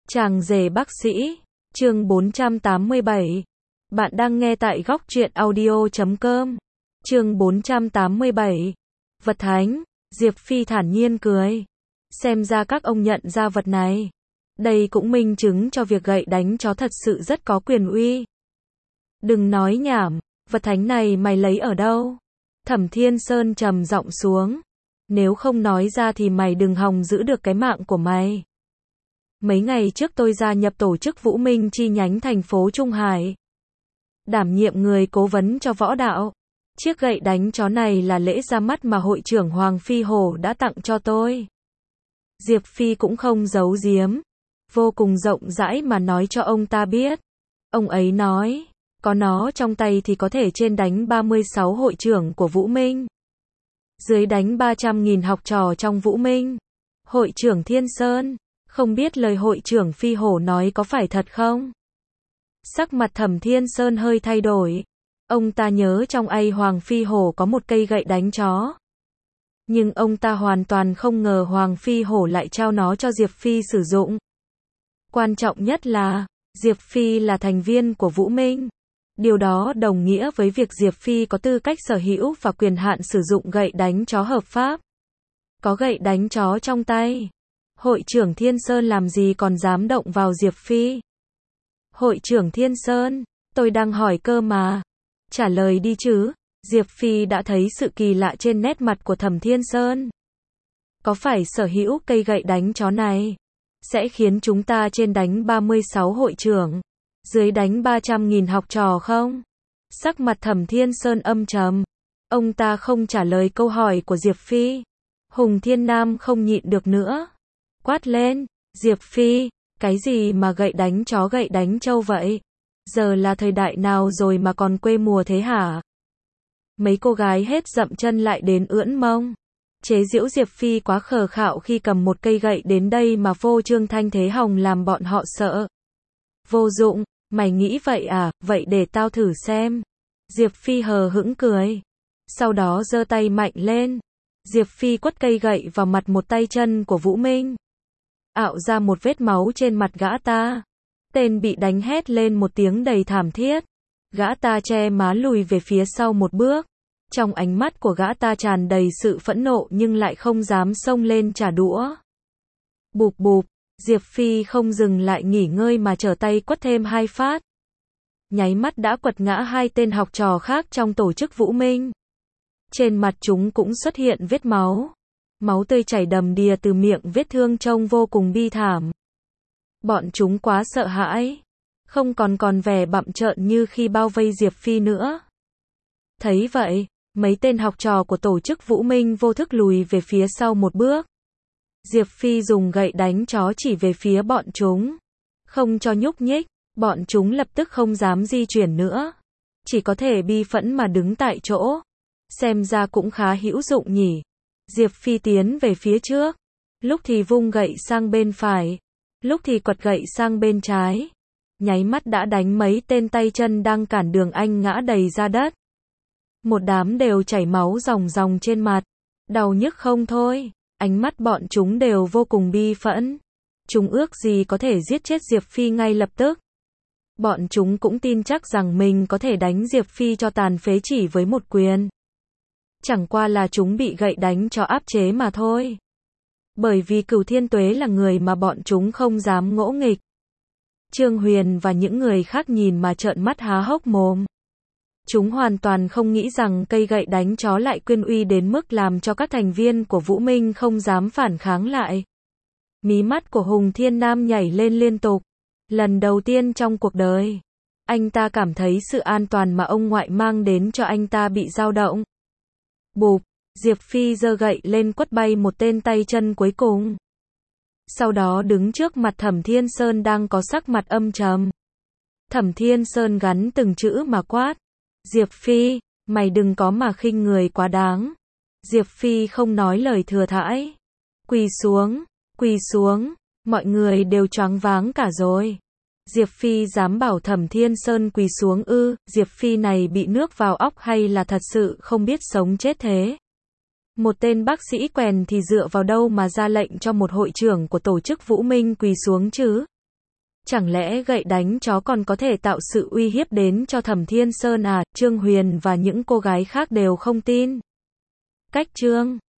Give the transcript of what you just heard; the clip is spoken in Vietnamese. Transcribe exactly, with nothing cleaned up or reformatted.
Chàng rể bác sĩ, chương bốn trăm tám mươi bảy. Bạn đang nghe tại góc truyện audio chấm com. Chương bốn trăm tám mươi bảy. Vật thánh, Diệp Phi thản nhiên cười. Xem ra các ông nhận ra vật này. Đây cũng minh chứng cho việc gậy đánh chó thật sự rất có quyền uy. Đừng nói nhảm, vật thánh này mày lấy ở đâu? Thẩm Thiên Sơn trầm giọng xuống. Nếu không nói ra thì mày đừng hòng giữ được cái mạng của mày. Mấy ngày trước tôi gia nhập tổ chức Vũ Minh chi nhánh thành phố Trung Hải. Đảm nhiệm người cố vấn cho võ đạo. Chiếc gậy đánh chó này là lễ ra mắt mà hội trưởng Hoàng Phi Hổ đã tặng cho tôi. Diệp Phi cũng không giấu giếm. Vô cùng rộng rãi mà nói cho ông ta biết. Ông ấy nói, có nó trong tay thì có thể trên đánh ba mươi sáu hội trưởng của Vũ Minh. Dưới đánh ba trăm nghìn học trò trong Vũ Minh. Hội trưởng Thiên Sơn, không biết lời hội trưởng Phi Hổ nói có phải thật không? Sắc mặt Thẩm Thiên Sơn hơi thay đổi. Ông ta nhớ trong ai Hoàng Phi Hổ có một cây gậy đánh chó. Nhưng ông ta hoàn toàn không ngờ Hoàng Phi Hổ lại trao nó cho Diệp Phi sử dụng. Quan trọng nhất là, Diệp Phi là thành viên của Vũ Minh. Điều đó đồng nghĩa với việc Diệp Phi có tư cách sở hữu và quyền hạn sử dụng gậy đánh chó hợp pháp. Có gậy đánh chó trong tay. Hội trưởng Thiên Sơn làm gì còn dám động vào Diệp Phi? Hội trưởng Thiên Sơn, tôi đang hỏi cơ mà. Trả lời đi chứ. Diệp Phi đã thấy sự kỳ lạ trên nét mặt của Thẩm Thiên Sơn. Có phải sở hữu cây gậy đánh chó này sẽ khiến chúng ta trên đánh ba mươi sáu hội trưởng, dưới đánh ba trăm nghìn học trò không? Sắc mặt Thẩm Thiên Sơn âm trầm. Ông ta không trả lời câu hỏi của Diệp Phi. Hùng Thiên Nam không nhịn được nữa. Quát lên, Diệp Phi, cái gì mà gậy đánh chó gậy đánh trâu vậy? Giờ là thời đại nào rồi mà còn quê mùa thế hả? Mấy cô gái hết dậm chân lại đến ưỡn mông. Chế giễu Diệp Phi quá khờ khạo khi cầm một cây gậy đến đây mà phô trương thanh thế hồng làm bọn họ sợ. Vô dụng, mày nghĩ vậy à, vậy để tao thử xem. Diệp Phi hờ hững cười. Sau đó giơ tay mạnh lên. Diệp Phi quất cây gậy vào mặt một tay chân của Vũ Minh. Ạo ra một vết máu trên mặt gã ta. Tên bị đánh hét lên một tiếng đầy thảm thiết. Gã ta che má lùi về phía sau một bước. Trong ánh mắt của gã ta tràn đầy sự phẫn nộ nhưng lại không dám xông lên trả đũa. Bụp bụp, Diệp Phi không dừng lại nghỉ ngơi mà trở tay quất thêm hai phát. Nháy mắt đã quật ngã hai tên học trò khác trong tổ chức Vũ Minh. Trên mặt chúng cũng xuất hiện vết máu. Máu tươi chảy đầm đìa từ miệng vết thương trông vô cùng bi thảm. Bọn chúng quá sợ hãi. Không còn còn vẻ bặm trợn như khi bao vây Diệp Phi nữa. Thấy vậy, mấy tên học trò của tổ chức Vũ Minh vô thức lùi về phía sau một bước. Diệp Phi dùng gậy đánh chó chỉ về phía bọn chúng. Không cho nhúc nhích, bọn chúng lập tức không dám di chuyển nữa. Chỉ có thể bi phẫn mà đứng tại chỗ. Xem ra cũng khá hữu dụng nhỉ. Diệp Phi tiến về phía trước. Lúc thì vung gậy sang bên phải. Lúc thì quật gậy sang bên trái. Nháy mắt đã đánh mấy tên tay chân đang cản đường anh ngã đầy ra đất. Một đám đều chảy máu ròng ròng trên mặt. Đau nhức không thôi. Ánh mắt bọn chúng đều vô cùng bi phẫn. Chúng ước gì có thể giết chết Diệp Phi ngay lập tức. Bọn chúng cũng tin chắc rằng mình có thể đánh Diệp Phi cho tàn phế chỉ với một quyền. Chẳng qua là chúng bị gậy đánh cho áp chế mà thôi. Bởi vì Cửu Thiên Tuế là người mà bọn chúng không dám ngỗ nghịch. Trương Huyền và những người khác nhìn mà trợn mắt há hốc mồm. Chúng hoàn toàn không nghĩ rằng cây gậy đánh chó lại quyền uy đến mức làm cho các thành viên của Vũ Minh không dám phản kháng lại. Mí mắt của Hùng Thiên Nam nhảy lên liên tục. Lần đầu tiên trong cuộc đời, anh ta cảm thấy sự an toàn mà ông ngoại mang đến cho anh ta bị dao động. Bụp, Diệp Phi giơ gậy lên quất bay một tên tay chân cuối cùng. Sau đó đứng trước mặt Thẩm Thiên Sơn đang có sắc mặt âm trầm. Thẩm Thiên Sơn gắn từng chữ mà quát. Diệp Phi, mày đừng có mà khinh người quá đáng. Diệp Phi không nói lời thừa thãi. Quỳ xuống, quỳ xuống, mọi người đều choáng váng cả rồi. Diệp Phi dám bảo Thẩm Thiên Sơn quỳ xuống ư? Diệp Phi này bị nước vào óc hay là thật sự không biết sống chết thế? Một tên bác sĩ quèn thì dựa vào đâu mà ra lệnh cho một hội trưởng của tổ chức Vũ Minh quỳ xuống chứ? Chẳng lẽ gậy đánh chó còn có thể tạo sự uy hiếp đến cho Thẩm Thiên Sơn à? Trương Huyền và những cô gái khác đều không tin. Cách Trương